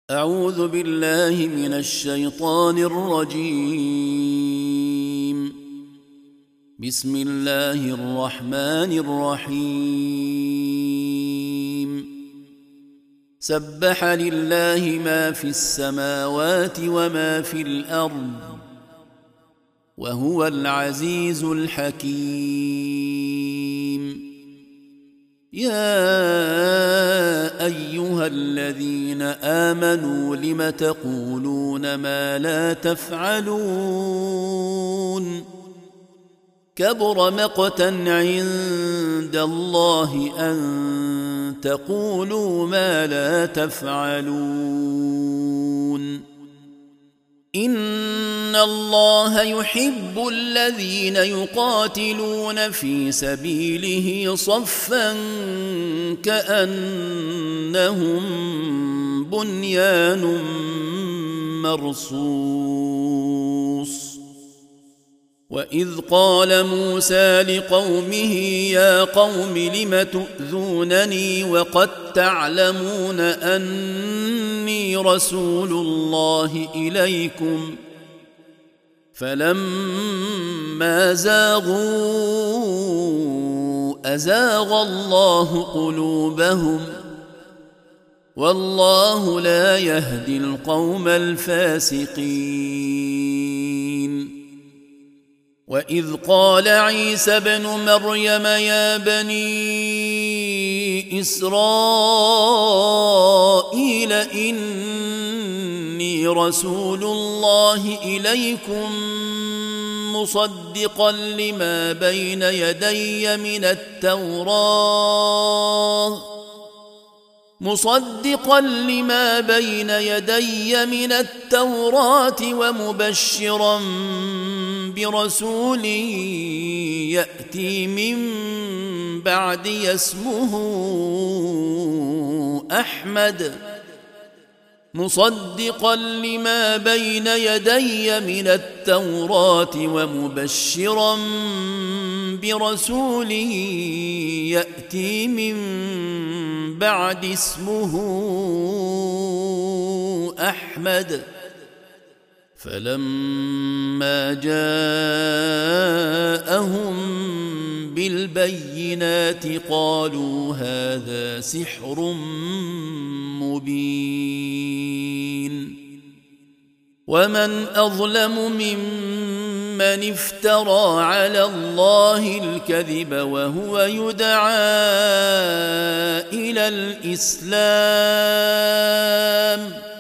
أعوذ بالله من الشيطان الرجيم. بسم الله الرحمن الرحيم. سبح لله ما في السماوات وما في الأرض وهو العزيز الحكيم. يا أيها الذين آمنوا لم تقولون ما لا تفعلون؟ كبر مقتا عند الله أن تقولوا ما لا تفعلون. إن الله يحب الذين يقاتلون في سبيله صفا كأنهم بنيان مرصوص. وإذ قال موسى لقومه يا قوم لم تؤذونني وقد تعلمون أني رسول الله إليكم فلما زاغوا أزاغ الله قلوبهم والله لا يهدي القوم الفاسقين. وإذ قال عيسى ابن مريم يا بني إسرائيل إني رسول الله إليكم مصدقا لما بين يدي من التوراة ومبشرا برسول يأتي من بعدي اسمه أحمد مصدقا لما بين يدي من التوراة ومبشرا برسول يأتي من بعد اسمه أحمد. فلما جاءهم بالبينات قالوا هذا سحر مبين. ومن أظلم ممن افترى على الله الكذب وهو يدعى إلى الإسلام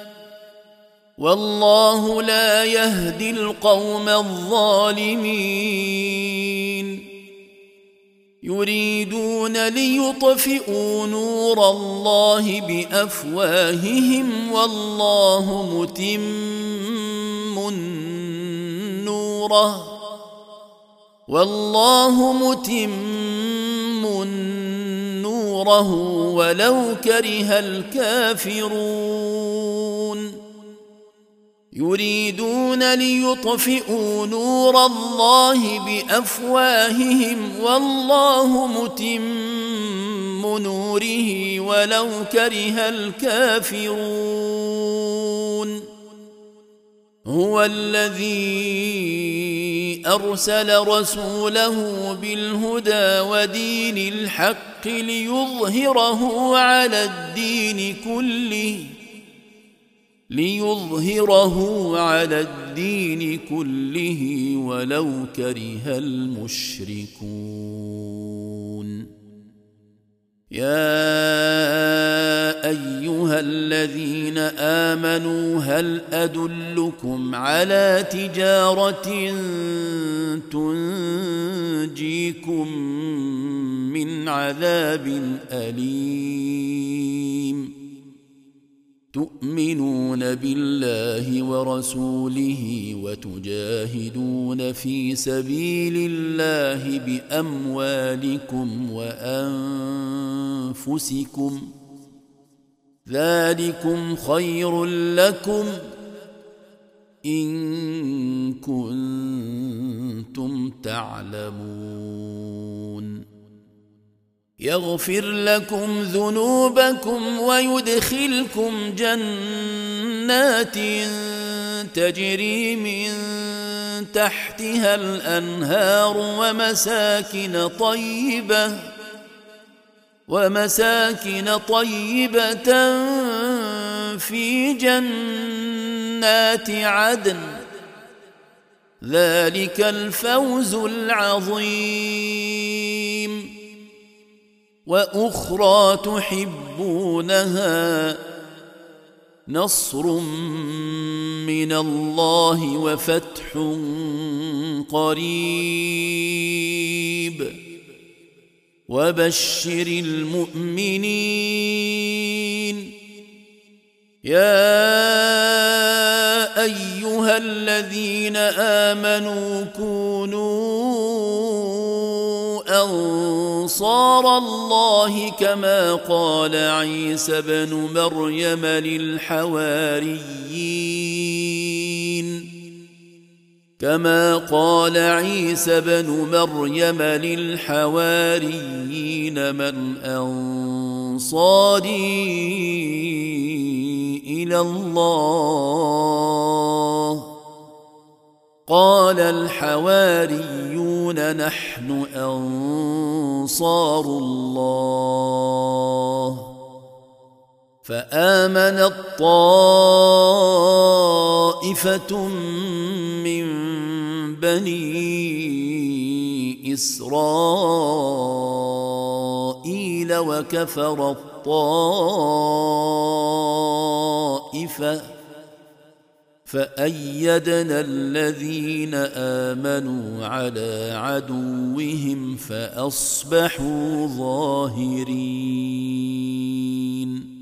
والله لا يهدي القوم الظالمين. يريدون ليطفئوا نور الله بأفواههم والله متم نوره ولو كره الكافرون. يريدون ليطفئوا نور الله بأفواههم والله متم نوره ولو كره الكافرون. هو الذي أرسل رسوله بالهدى ودين الحق ليظهره على الدين كله ولو كره المشركون. يا أيها الذين آمنوا هل أدلكم على تجارة تنجيكم من عذاب أليم؟ تؤمنون بالله ورسوله وتجاهدون في سبيل الله بأموالكم وأنفسكم ذلكم خير لكم إن كنتم تعلمون. يغفر لكم ذنوبكم ويدخلكم جنات تجري من تحتها الأنهار ومساكن طيبة في جنات عدن، ذلك الفوز العظيم. وأخرى تحبونها، نصر من الله وفتح قريب، وبشر المؤمنين. يا أيها الذين آمنوا كونوا أنصار الله كما قال عيسى بن مريم للحواريين من أنصاري إلى الله؟ قال الحواريون نحن أنصار الله. فآمنت طائفة من بني إسرائيل وكفرت طائفة، فأيدنا الذين آمنوا على عدوهم فأصبحوا ظاهرين.